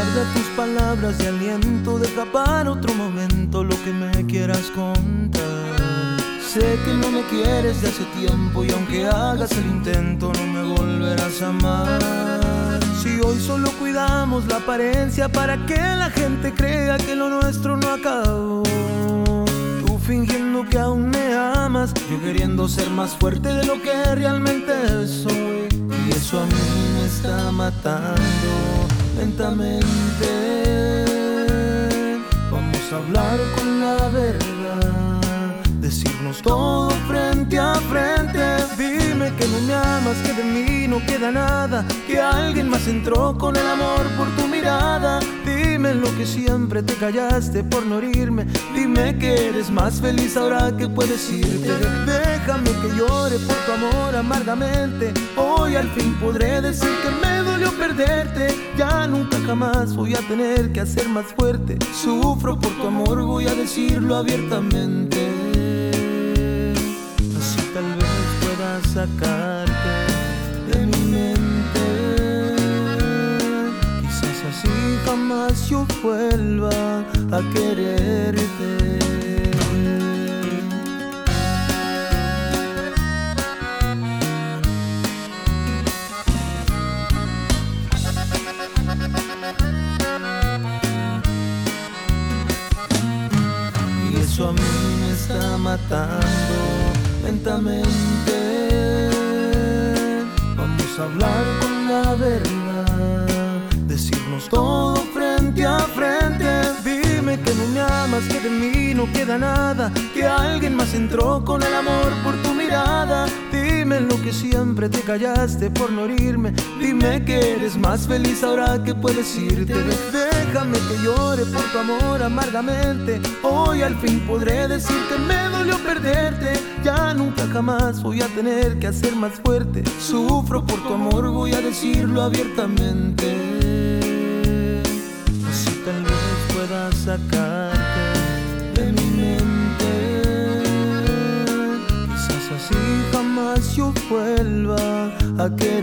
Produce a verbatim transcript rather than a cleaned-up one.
Guarda tus palabras de aliento, deja para otro momento lo que me quieras contar. Sé que no me quieres de hace tiempo y aunque hagas el intento no me volverás a amar. Si hoy solo cuidamos la apariencia para que la gente crea que lo nuestro no acabó, tú fingiendo que aún me amas, yo queriendo ser más fuerte de lo que realmente soy. Y eso a mí me está matando lentamente. Vamos a hablar con la verdad, decirnos todo frente a frente. Dime que no me amas, que de mí no queda nada, que alguien más entró con el amor por tu mirada. Dime lo que siempre te callaste por no herirme. Dime que eres más feliz ahora que puedes irte. Déjame que llore por tu amor amargamente. Hoy al fin podré decir que me dolió perderte. Ya nunca jamás voy a tener que hacer más fuerte. Sufro por tu amor, voy a decirlo abiertamente. Así tal vez pueda sacarte de mi mente. Quizás así jamás yo vuelva a quererte. Eso a mí me está matando lentamente. Vamos a hablar con la verdad, decirnos todo frente a frente. Dime que no me amas, que de mí no queda nada, que alguien más entró con el amor por tu mirada. Dime lo que siempre te callaste por no herirme. Dime que eres más feliz ahora que puedes irte. Déjame que llore por tu amor amargamente. Hoy al fin podré decir que me dolió perderte. Ya nunca jamás voy a tener que hacer más fuerte. Sufro por tu amor, voy a decirlo abiertamente. Así tal vez pueda sacarte de mi mente. Quizás así jamás yo vuelva a querer.